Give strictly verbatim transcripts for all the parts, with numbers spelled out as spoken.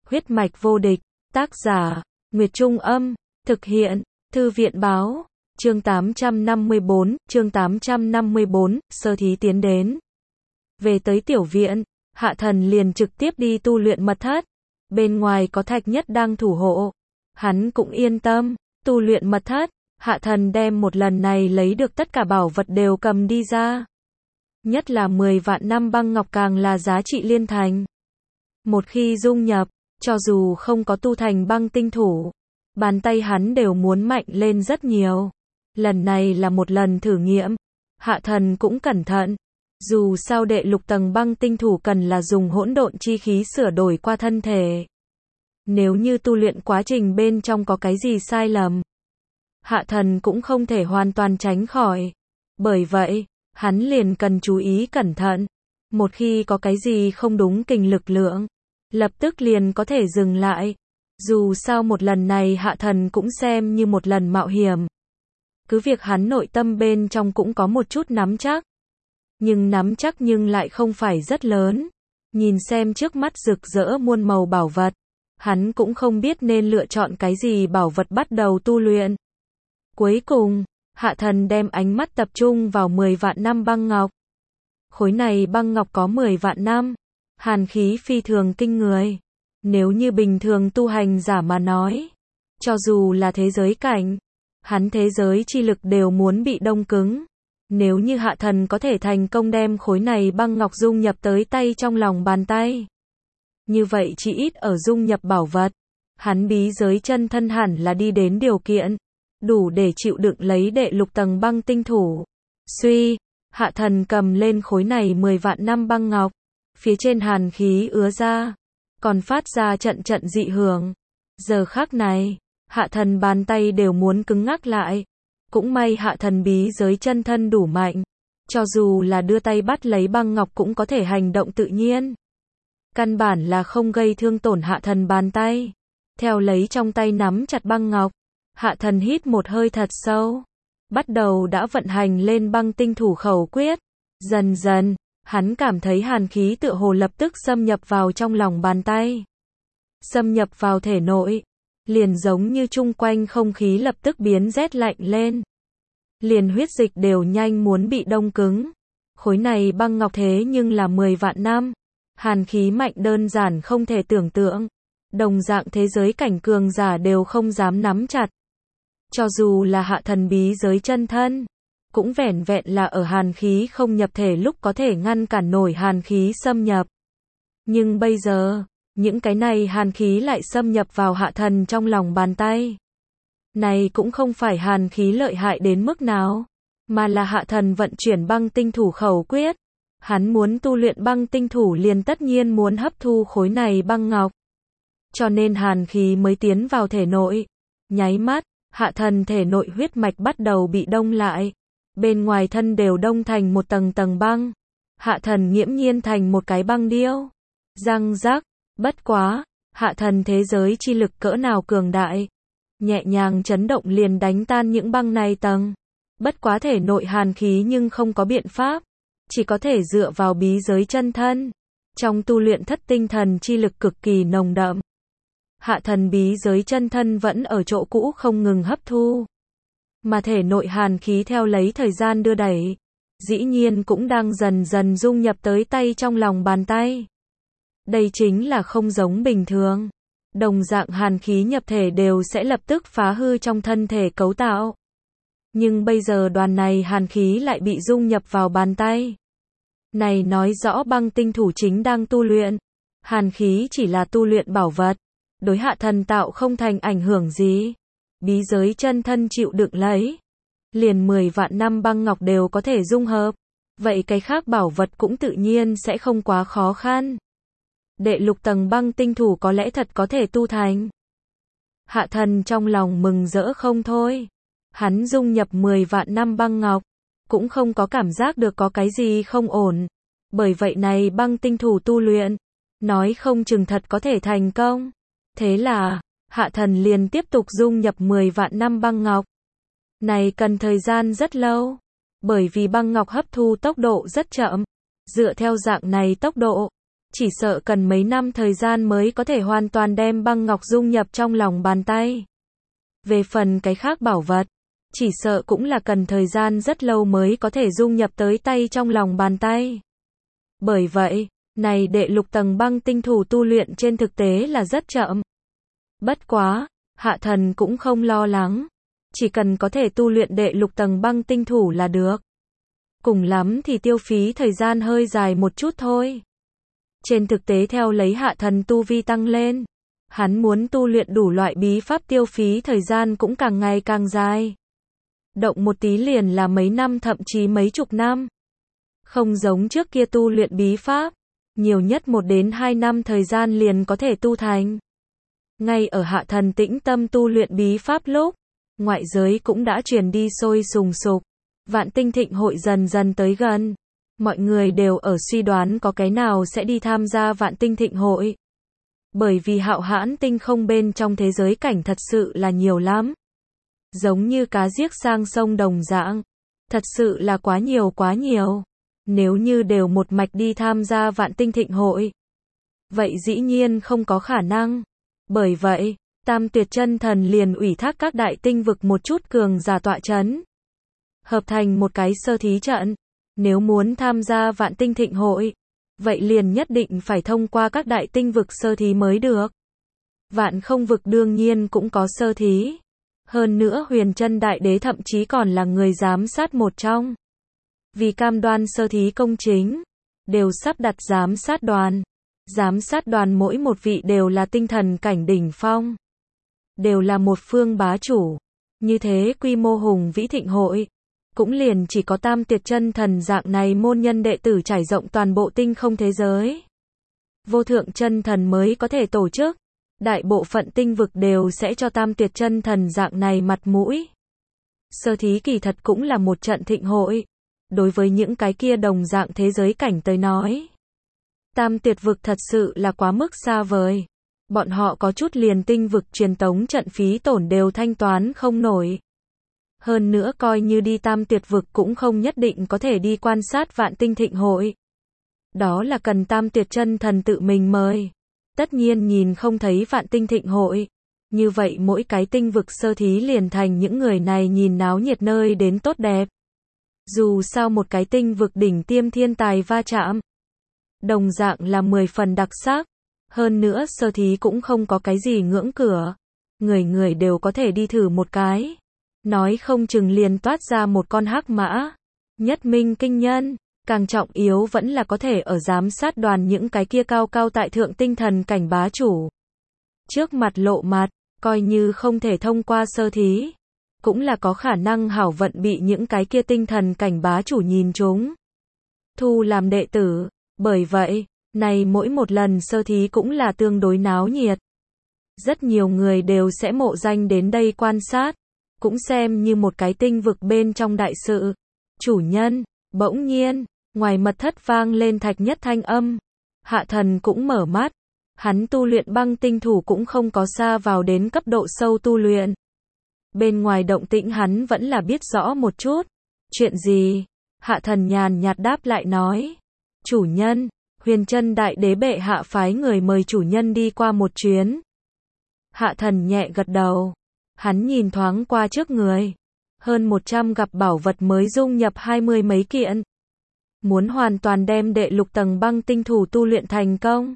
Huyết mạch vô địch, tác giả, Nguyệt Trung Âm, thực hiện, Thư viện Báo, chương tám trăm năm mươi bốn, chương tám trăm năm mươi bốn, sơ thí tiến đến. Về tới tiểu viện, Hạ Thần liền trực tiếp đi tu luyện mật thất. Bên ngoài có Thạch Nhất đang thủ hộ. Hắn cũng yên tâm, tu luyện mật thất, Hạ Thần đem một lần này lấy được tất cả bảo vật đều cầm đi ra. Nhất là mười vạn năm băng ngọc càng là giá trị liên thành. Một khi dung nhập, cho dù không có tu thành băng tinh thủ, bàn tay hắn đều muốn mạnh lên rất nhiều. Lần này là một lần thử nghiệm, Hạ Thần cũng cẩn thận. Dù sao đệ lục tầng băng tinh thủ cần là dùng hỗn độn chi khí sửa đổi qua thân thể. Nếu như tu luyện quá trình bên trong có cái gì sai lầm, Hạ Thần cũng không thể hoàn toàn tránh khỏi. Bởi vậy, hắn liền cần chú ý cẩn thận. Một khi có cái gì không đúng kình lực lượng, lập tức liền có thể dừng lại. Dù sao một lần này Hạ Thần cũng xem như một lần mạo hiểm. Cứ việc hắn nội tâm bên trong cũng có một chút nắm chắc. Nhưng nắm chắc nhưng lại không phải rất lớn. Nhìn xem trước mắt rực rỡ muôn màu bảo vật, hắn cũng không biết nên lựa chọn cái gì bảo vật bắt đầu tu luyện. Cuối cùng, Hạ Thần đem ánh mắt tập trung vào mười vạn năm băng ngọc. Khối này băng ngọc có mười vạn năm, hàn khí phi thường kinh người. Nếu như bình thường tu hành giả mà nói, cho dù là thế giới cảnh, hắn thế giới chi lực đều muốn bị đông cứng. Nếu như Hạ Thần có thể thành công đem khối này băng ngọc dung nhập tới tay trong lòng bàn tay, như vậy chỉ ít ở dung nhập bảo vật, hắn bí giới chân thân hẳn là đi đến điều kiện đủ để chịu đựng lấy đệ lục tầng băng tinh thủ. Suy, Hạ Thần cầm lên khối này mười vạn năm băng ngọc, phía trên hàn khí ứa ra, còn phát ra trận trận dị hưởng. Giờ khắc này, Hạ Thần bàn tay đều muốn cứng ngắc lại. Cũng may Hạ Thần bí giới chân thân đủ mạnh, cho dù là đưa tay bắt lấy băng ngọc cũng có thể hành động tự nhiên. Căn bản là không gây thương tổn Hạ Thần bàn tay. Theo lấy trong tay nắm chặt băng ngọc, Hạ Thần hít một hơi thật sâu, bắt đầu đã vận hành lên băng tinh thủ khẩu quyết. Dần dần, hắn cảm thấy hàn khí tựa hồ lập tức xâm nhập vào trong lòng bàn tay, xâm nhập vào thể nội. Liền giống như chung quanh không khí lập tức biến rét lạnh lên. Liền huyết dịch đều nhanh muốn bị đông cứng. Khối này băng ngọc thế nhưng là mười vạn năm. Hàn khí mạnh đơn giản không thể tưởng tượng. Đồng dạng thế giới cảnh cường giả đều không dám nắm chặt. Cho dù là Hạ Thần bí giới chân thân, cũng vẻn vẹn là ở hàn khí không nhập thể lúc có thể ngăn cản nổi hàn khí xâm nhập. Nhưng bây giờ, những cái này hàn khí lại xâm nhập vào Hạ Thần trong lòng bàn tay. Này cũng không phải hàn khí lợi hại đến mức nào, mà là Hạ Thần vận chuyển băng tinh thủ khẩu quyết. Hắn muốn tu luyện băng tinh thủ liền tất nhiên muốn hấp thu khối này băng ngọc. Cho nên hàn khí mới tiến vào thể nội. Nháy mắt, Hạ Thần thể nội huyết mạch bắt đầu bị đông lại. Bên ngoài thân đều đông thành một tầng tầng băng. Hạ Thần nghiễm nhiên thành một cái băng điêu. Răng rắc. Bất quá, Hạ Thần thế giới chi lực cỡ nào cường đại. Nhẹ nhàng chấn động liền đánh tan những băng này tầng. Bất quá thể nội hàn khí nhưng không có biện pháp. Chỉ có thể dựa vào bí giới chân thân. Trong tu luyện thất tinh thần chi lực cực kỳ nồng đậm. Hạ Thần bí giới chân thân vẫn ở chỗ cũ không ngừng hấp thu. Mà thể nội hàn khí theo lấy thời gian đưa đẩy, dĩ nhiên cũng đang dần dần dung nhập tới tay trong lòng bàn tay. Đây chính là không giống bình thường. Đồng dạng hàn khí nhập thể đều sẽ lập tức phá hư trong thân thể cấu tạo. Nhưng bây giờ đoàn này hàn khí lại bị dung nhập vào bàn tay. Này nói rõ băng tinh thủ chính đang tu luyện. Hàn khí chỉ là tu luyện bảo vật. Đối Hạ Thần tạo không thành ảnh hưởng gì. Bí giới chân thân chịu đựng lấy. Liền mười vạn năm băng ngọc đều có thể dung hợp. Vậy cái khác bảo vật cũng tự nhiên sẽ không quá khó khăn. Đệ lục tầng băng tinh thủ có lẽ thật có thể tu thành. Hạ Thần trong lòng mừng rỡ không thôi. Hắn dung nhập mười vạn năm băng ngọc, cũng không có cảm giác được có cái gì không ổn. Bởi vậy này băng tinh thủ tu luyện, nói không chừng thật có thể thành công. Thế là, Hạ Thần liền tiếp tục dung nhập mười vạn năm băng ngọc. Này cần thời gian rất lâu, bởi vì băng ngọc hấp thu tốc độ rất chậm. Dựa theo dạng này tốc độ, chỉ sợ cần mấy năm thời gian mới có thể hoàn toàn đem băng ngọc dung nhập trong lòng bàn tay. Về phần cái khác bảo vật, chỉ sợ cũng là cần thời gian rất lâu mới có thể dung nhập tới tay trong lòng bàn tay. Bởi vậy, này đệ lục tầng băng tinh thủ tu luyện trên thực tế là rất chậm. Bất quá, Hạ Thần cũng không lo lắng. Chỉ cần có thể tu luyện đệ lục tầng băng tinh thủ là được. Cùng lắm thì tiêu phí thời gian hơi dài một chút thôi. Trên thực tế theo lấy Hạ Thần tu vi tăng lên, hắn muốn tu luyện đủ loại bí pháp tiêu phí thời gian cũng càng ngày càng dài. Động một tí liền là mấy năm thậm chí mấy chục năm. Không giống trước kia tu luyện bí pháp, nhiều nhất một đến hai năm thời gian liền có thể tu thành. Ngay ở Hạ Thần tĩnh tâm tu luyện bí pháp lúc, ngoại giới cũng đã truyền đi sôi sùng sục. Vạn Tinh Thịnh hội dần dần tới gần. Mọi người đều ở suy đoán có cái nào sẽ đi tham gia Vạn Tinh Thịnh hội. Bởi vì hạo hãn tinh không bên trong thế giới cảnh thật sự là nhiều lắm. Giống như cá giếc sang sông đồng dạng. Thật sự là quá nhiều quá nhiều. Nếu như đều một mạch đi tham gia Vạn Tinh Thịnh hội, vậy dĩ nhiên không có khả năng. Bởi vậy, Tam Tuyệt Chân Thần liền ủy thác các đại tinh vực một chút cường giả tọa chấn. Hợp thành một cái sơ thí trận. Nếu muốn tham gia Vạn Tinh Thịnh hội, vậy liền nhất định phải thông qua các đại tinh vực sơ thí mới được. Vạn Không vực đương nhiên cũng có sơ thí. Hơn nữa Huyền Chân Đại Đế thậm chí còn là người giám sát một trong. Vì cam đoan sơ thí công chính, đều sắp đặt giám sát đoàn. Giám sát đoàn mỗi một vị đều là tinh thần cảnh đỉnh phong. Đều là một phương bá chủ. Như thế quy mô hùng vĩ thịnh hội, cũng liền chỉ có Tam Tuyệt Chân Thần dạng này môn nhân đệ tử trải rộng toàn bộ tinh không thế giới. Vô Thượng Chân Thần mới có thể tổ chức. Đại bộ phận tinh vực đều sẽ cho Tam Tuyệt Chân Thần dạng này mặt mũi. Sơ thí kỳ thật cũng là một trận thịnh hội. Đối với những cái kia đồng dạng thế giới cảnh tới nói, Tam Tuyệt vực thật sự là quá mức xa vời. Bọn họ có chút liền tinh vực truyền tống trận phí tổn đều thanh toán không nổi. Hơn nữa coi như đi Tam Tuyệt vực cũng không nhất định có thể đi quan sát Vạn Tinh Thịnh hội. Đó là cần Tam Tuyệt Chân Thần tự mình mời. Tất nhiên nhìn không thấy Vạn Tinh Thịnh hội. Như vậy mỗi cái tinh vực sơ thí liền thành những người này nhìn náo nhiệt nơi đến tốt đẹp. Dù sao một cái tinh vực đỉnh tiêm thiên tài va chạm, đồng dạng là mười phần đặc sắc. Hơn nữa sơ thí cũng không có cái gì ngưỡng cửa. Người người đều có thể đi thử một cái. Nói không chừng liền toát ra một con hắc mã. Nhất minh kinh nhân. Càng trọng yếu vẫn là có thể ở giám sát đoàn những cái kia cao cao tại thượng tinh thần cảnh bá chủ. Trước mặt lộ mặt, coi như không thể thông qua sơ thí, cũng là có khả năng hảo vận bị những cái kia tinh thần cảnh bá chủ nhìn trúng. Thu làm đệ tử. Bởi vậy, này mỗi một lần sơ thí cũng là tương đối náo nhiệt. Rất nhiều người đều sẽ mộ danh đến đây quan sát. Cũng xem như một cái tinh vực bên trong đại sự. Chủ nhân, bỗng nhiên, ngoài mật thất vang lên Thạch Nhất thanh âm. Hạ Thần cũng mở mắt. Hắn tu luyện băng tinh thủ cũng không có xa vào đến cấp độ sâu tu luyện. Bên ngoài động tĩnh hắn vẫn là biết rõ một chút. Chuyện gì? Hạ Thần nhàn nhạt đáp lại nói. Chủ nhân, Huyền Chân Đại Đế bệ hạ phái người mời chủ nhân đi qua một chuyến. Hạ Thần nhẹ gật đầu. Hắn nhìn thoáng qua trước người. Hơn một trăm gặp bảo vật mới dung nhập hai mươi mấy kiện. Muốn hoàn toàn đem đệ lục tầng băng tinh thủ tu luyện thành công,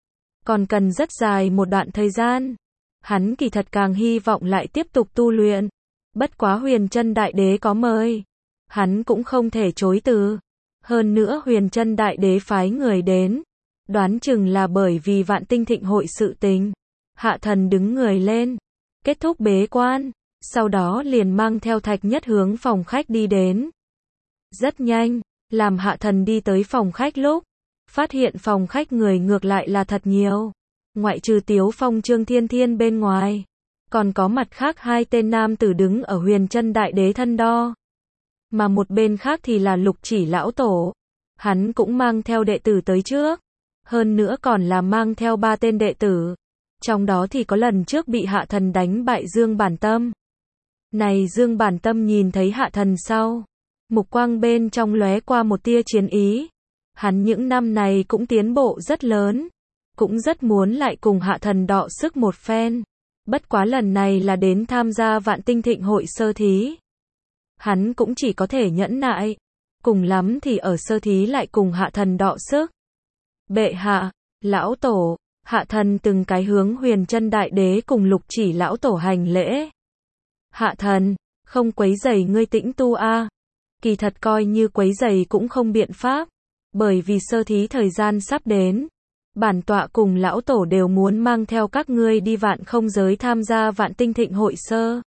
còn cần rất dài một đoạn thời gian. Hắn kỳ thật càng hy vọng lại tiếp tục tu luyện. Bất quá Huyền Chân Đại Đế có mời, hắn cũng không thể chối từ. Hơn nữa Huyền Chân Đại Đế phái người đến, đoán chừng là bởi vì Vạn Tinh Thịnh hội sự tình. Hạ Thần đứng người lên, kết thúc bế quan, sau đó liền mang theo Thạch Nhất hướng phòng khách đi đến. Rất nhanh, làm Hạ Thần đi tới phòng khách lúc, phát hiện phòng khách người ngược lại là thật nhiều. Ngoại trừ Tiếu Phong Trương Thiên Thiên bên ngoài, còn có mặt khác hai tên nam tử đứng ở Huyền Chân Đại Đế thân đo. Mà một bên khác thì là Lục Chỉ lão tổ. Hắn cũng mang theo đệ tử tới trước. Hơn nữa còn là mang theo ba tên đệ tử. Trong đó thì có lần trước bị Hạ Thần đánh bại Dương Bản Tâm. Này Dương Bản Tâm nhìn thấy Hạ Thần sau, mục quang bên trong lóe qua một tia chiến ý. Hắn những năm này cũng tiến bộ rất lớn, cũng rất muốn lại cùng Hạ Thần đọ sức một phen. Bất quá lần này là đến tham gia Vạn Tinh Thịnh hội sơ thí. Hắn cũng chỉ có thể nhẫn nại, cùng lắm thì ở sơ thí lại cùng Hạ Thần đọ sức. Bệ hạ, lão tổ, Hạ Thần từng cái hướng Huyền Chân Đại Đế cùng Lục Chỉ lão tổ hành lễ. Hạ Thần, không quấy rầy ngươi tĩnh tu a. Kỳ thật coi như quấy rầy cũng không biện pháp, bởi vì sơ thí thời gian sắp đến. Bản tọa cùng lão tổ đều muốn mang theo các ngươi đi Vạn Không giới tham gia Vạn Tinh Thịnh hội sơ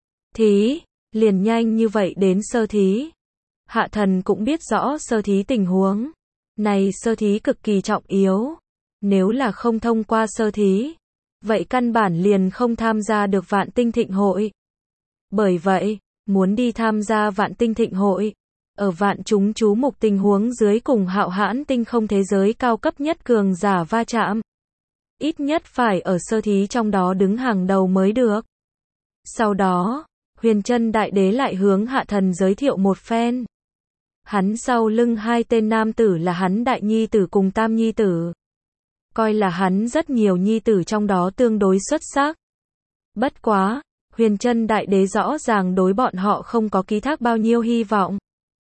thí, liền nhanh như vậy đến sơ thí. Hạ Thần cũng biết rõ sơ thí tình huống. Này sơ thí cực kỳ trọng yếu. Nếu là không thông qua sơ thí, vậy căn bản liền không tham gia được Vạn Tinh Thịnh hội. Bởi vậy, muốn đi tham gia Vạn Tinh Thịnh hội, ở vạn chúng chú mục tình huống dưới cùng hạo hãn tinh không thế giới cao cấp nhất cường giả va chạm. Ít nhất phải ở sơ thí trong đó đứng hàng đầu mới được. Sau đó, Huyền Chân Đại Đế lại hướng Hạ Thần giới thiệu một phen. Hắn sau lưng hai tên nam tử là hắn đại nhi tử cùng tam nhi tử. Coi là hắn rất nhiều nhi tử trong đó tương đối xuất sắc. Bất quá, Huyền Chân Đại Đế rõ ràng đối bọn họ không có ký thác bao nhiêu hy vọng.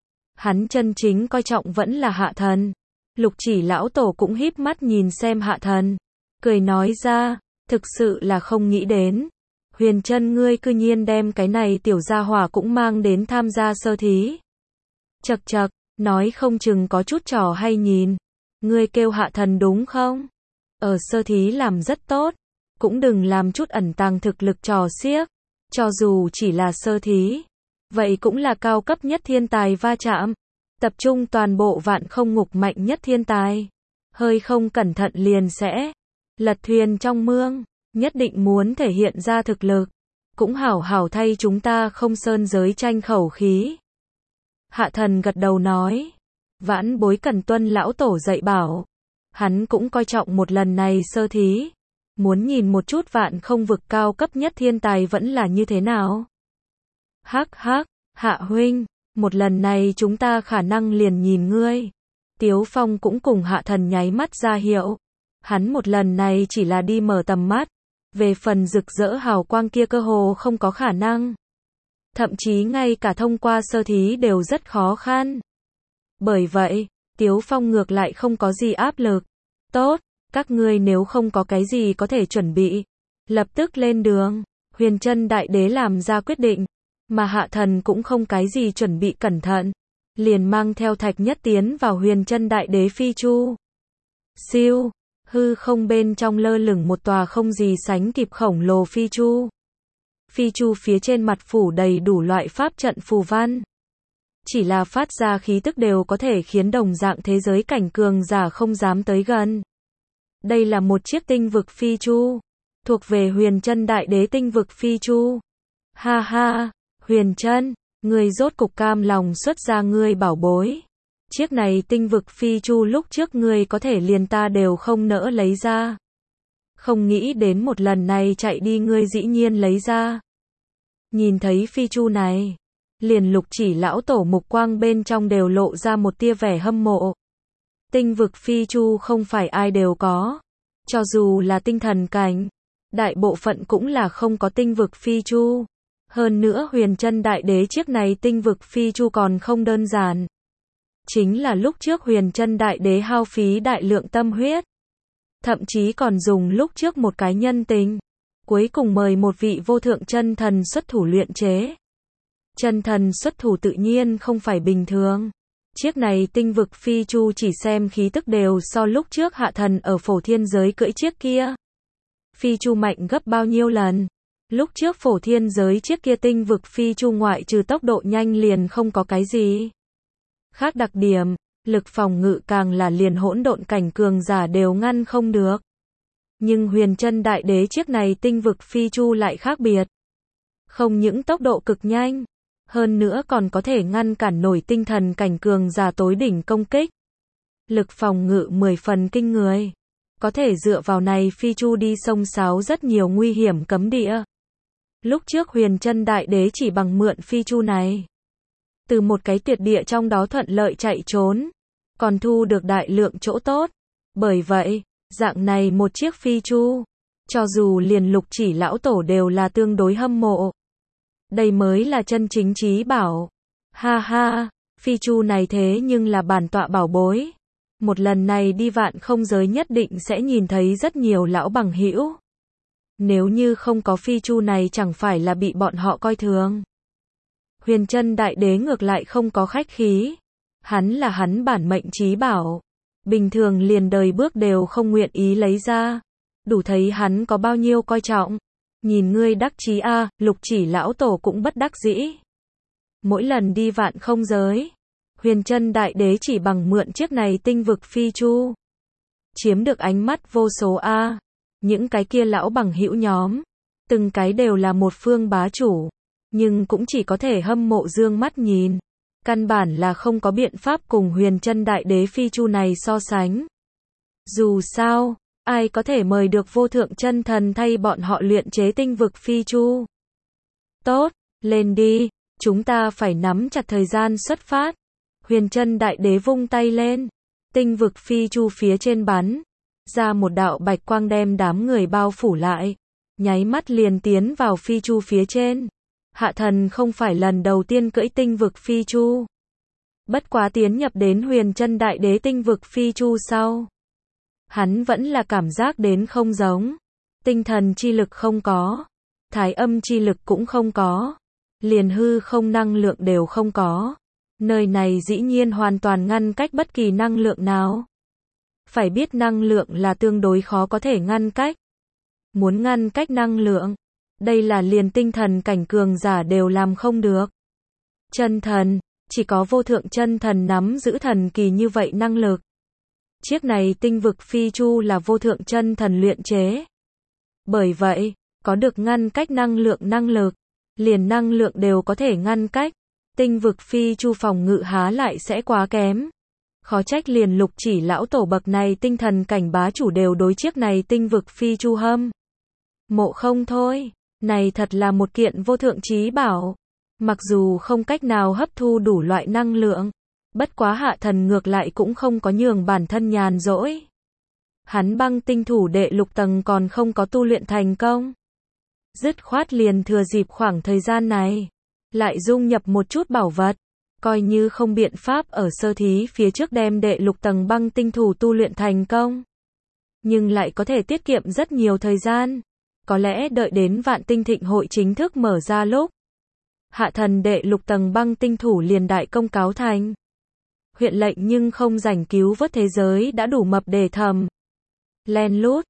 Hắn chân chính coi trọng vẫn là Hạ Thần. Lục Chỉ lão tổ cũng híp mắt nhìn xem Hạ Thần, cười nói ra, thực sự là không nghĩ đến. Huyền Chân ngươi cư nhiên đem cái này tiểu gia hỏa cũng mang đến tham gia sơ thí. Chậc chậc, nói không chừng có chút trò hay nhìn. Ngươi kêu Hạ Thần đúng không? Ở sơ thí làm rất tốt, cũng đừng làm chút ẩn tàng thực lực trò xiếc. Cho dù chỉ là sơ thí, vậy cũng là cao cấp nhất thiên tài va chạm. Tập trung toàn bộ Vạn Không ngục mạnh nhất thiên tài. Hơi không cẩn thận liền sẽ lật thuyền trong mương. Nhất định muốn thể hiện ra thực lực. Cũng hảo hảo thay chúng ta Không Sơn giới tranh khẩu khí. Hạ Thần gật đầu nói. Vãn bối cần tuân lão tổ dạy bảo. Hắn cũng coi trọng một lần này sơ thí. Muốn nhìn một chút Vạn Không vực cao cấp nhất thiên tài vẫn là như thế nào. Hắc hắc, Hạ huynh, một lần này chúng ta khả năng liền nhìn ngươi. Tiếu Phong cũng cùng Hạ Thần nháy mắt ra hiệu. Hắn một lần này chỉ là đi mở tầm mắt. Về phần rực rỡ hào quang kia cơ hồ không có khả năng. Thậm chí ngay cả thông qua sơ thí đều rất khó khăn. Bởi vậy, Tiếu Phong ngược lại không có gì áp lực. Tốt, các ngươi nếu không có cái gì có thể chuẩn bị, lập tức lên đường. Huyền Chân Đại Đế làm ra quyết định, mà Hạ Thần cũng không cái gì chuẩn bị cẩn thận, liền mang theo Thạch Nhất tiến vào Huyền Chân Đại Đế phi chu. Siêu, hư không bên trong lơ lửng một tòa không gì sánh kịp khổng lồ phi chu. Phi chu phía trên mặt phủ đầy đủ loại pháp trận phù văn. Chỉ là phát ra khí tức đều có thể khiến đồng dạng thế giới cảnh cường giả không dám tới gần. Đây là một chiếc tinh vực phi chu, thuộc về Huyền Chân Đại Đế tinh vực phi chu. Ha ha, Huyền Chân, ngươi rốt cục cam lòng xuất ra ngươi bảo bối. Chiếc này tinh vực phi chu lúc trước ngươi có thể liền ta đều không nỡ lấy ra. Không nghĩ đến một lần này chạy đi ngươi dĩ nhiên lấy ra. Nhìn thấy phi chu này, liền Lục Chỉ lão tổ mục quang bên trong đều lộ ra một tia vẻ hâm mộ. Tinh vực phi chu không phải ai đều có. Cho dù là tinh thần cảnh, đại bộ phận cũng là không có tinh vực phi chu. Hơn nữa Huyền Chân Đại Đế chiếc này tinh vực phi chu còn không đơn giản. Chính là lúc trước Huyền Chân Đại Đế hao phí đại lượng tâm huyết. Thậm chí còn dùng lúc trước một cái nhân tình. Cuối cùng mời một vị vô thượng chân thần xuất thủ luyện chế. Chân thần xuất thủ tự nhiên không phải bình thường. Chiếc này tinh vực phi chu chỉ xem khí tức đều so lúc trước Hạ Thần ở Phổ Thiên giới cưỡi chiếc kia. Phi chu mạnh gấp bao nhiêu lần. Lúc trước Phổ Thiên giới chiếc kia tinh vực phi chu ngoại trừ tốc độ nhanh liền không có cái gì khác đặc điểm, lực phòng ngự càng là liền hỗn độn cảnh cường giả đều ngăn không được. Nhưng Huyền Chân Đại Đế chiếc này tinh vực phi chu lại khác biệt. Không những tốc độ cực nhanh, hơn nữa còn có thể ngăn cản nổi tinh thần cảnh cường giả tối đỉnh công kích. Lực phòng ngự mười phần kinh người. Có thể dựa vào này phi chu đi sông sáo rất nhiều nguy hiểm cấm địa. Lúc trước Huyền Chân Đại Đế chỉ bằng mượn phi chu này, từ một cái tuyệt địa trong đó thuận lợi chạy trốn. còn thu được đại lượng chỗ tốt. Bởi vậy, dạng này một chiếc phi chu, cho dù liền Lục Chỉ lão tổ đều là tương đối hâm mộ. Đây mới là chân chính trí bảo. Ha ha, phi chu này thế nhưng là bản tọa bảo bối. Một lần này đi Vạn Không Giới nhất định sẽ nhìn thấy rất nhiều lão bằng hữu. Nếu như không có phi chu này chẳng phải là bị bọn họ coi thường. Huyền Chân Đại Đế ngược lại không có khách khí. Hắn là hắn bản mệnh trí bảo. Bình thường liền đời bước đều không nguyện ý lấy ra. Đủ thấy hắn có bao nhiêu coi trọng. Nhìn ngươi đắc chí a, à, Lục Chỉ lão tổ cũng bất đắc dĩ. Mỗi lần đi Vạn Không Giới, Huyền Chân Đại Đế chỉ bằng mượn chiếc này tinh vực phi chu, chiếm được ánh mắt vô số a. À. Những cái kia lão bằng hữu nhóm, từng cái đều là một phương bá chủ, nhưng cũng chỉ có thể hâm mộ dương mắt nhìn. Căn bản là không có biện pháp cùng Huyền Chân Đại Đế phi chu này so sánh. Dù sao, ai có thể mời được vô thượng chân thần thay bọn họ luyện chế tinh vực phi chu. Tốt, lên đi, chúng ta phải nắm chặt thời gian xuất phát. Huyền Chân Đại Đế vung tay lên, tinh vực phi chu phía trên bắn ra một đạo bạch quang đem đám người bao phủ lại, nháy mắt liền tiến vào phi chu phía trên. Hạ thần không phải lần đầu tiên cưỡi tinh vực phi chu. Bất quá tiến nhập đến Huyền Chân Đại Đế tinh vực phi chu sau, hắn vẫn là cảm giác đến không giống. Tinh thần chi lực không có, thái âm chi lực cũng không có, liền hư không năng lượng đều không có. Nơi này dĩ nhiên hoàn toàn ngăn cách bất kỳ năng lượng nào. Phải biết năng lượng là tương đối khó có thể ngăn cách. Muốn ngăn cách năng lượng, đây là liền tinh thần cảnh cường giả đều làm không được. Chân thần, chỉ có vô thượng chân thần nắm giữ thần kỳ như vậy năng lực. Chiếc này tinh vực phi chu là vô thượng chân thần luyện chế. Bởi vậy, có được ngăn cách năng lượng năng lực, liền năng lượng đều có thể ngăn cách. Tinh vực phi chu phòng ngự há lại sẽ quá kém. Khó trách liền Lục Chỉ lão tổ bậc này tinh thần cảnh bá chủ đều đối chiếc này tinh vực phi chu hâm mộ không thôi. Này thật là một kiện vô thượng trí bảo. Mặc dù không cách nào hấp thu đủ loại năng lượng, bất quá hạ thần ngược lại cũng không có nhường bản thân nhàn rỗi. Hắn băng tinh thủ đệ lục tầng còn không có tu luyện thành công. Dứt khoát liền thừa dịp khoảng thời gian này, lại dung nhập một chút bảo vật, coi như không biện pháp ở sơ thí phía trước đem đệ lục tầng băng tinh thủ tu luyện thành công. Nhưng lại có thể tiết kiệm rất nhiều thời gian. Có lẽ đợi đến Vạn Tinh Thịnh hội chính thức mở ra lúc, hạ thần đệ lục tầng băng tinh thủ liền đại công cáo thành. Huyện lệnh nhưng không rảnh cứu vớt thế giới đã đủ mập để thầm. Len lút,